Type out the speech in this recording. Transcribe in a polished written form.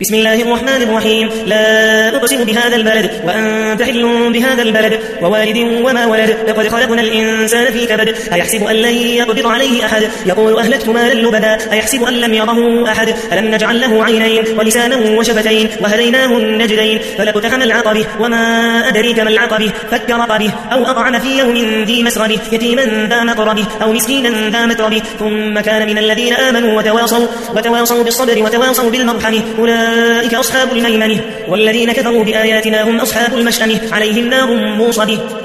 بسم الله الرحمن الرحيم. لا أقسم بهذا البلد وأنت حل بهذا البلد ووالد وما ولد. لقد خلقنا الإنسان في كبد. أيحسب أن لن يقدر عليه أحد. يقول أهلكت مالا لبدا. أيحسب أن لم يره أحد. ألم نجعل له عينين ولسانا وشفتين وهديناه النجدين. فلاقتحم العقبة وما أدريك ما العقبة. فك رقبه أو أطعم في يوم ذي مسغبه يتيما ذا مقربه أو مسكينا ذا متربه ثم كان من الذين آمنوا وتواصوا بالصبر وتواصوا بالمرحمة. أولئك أصحاب الميمنة والذين كفروا بآياتنا هم أصحاب المشأمة عليهم نار موصدة.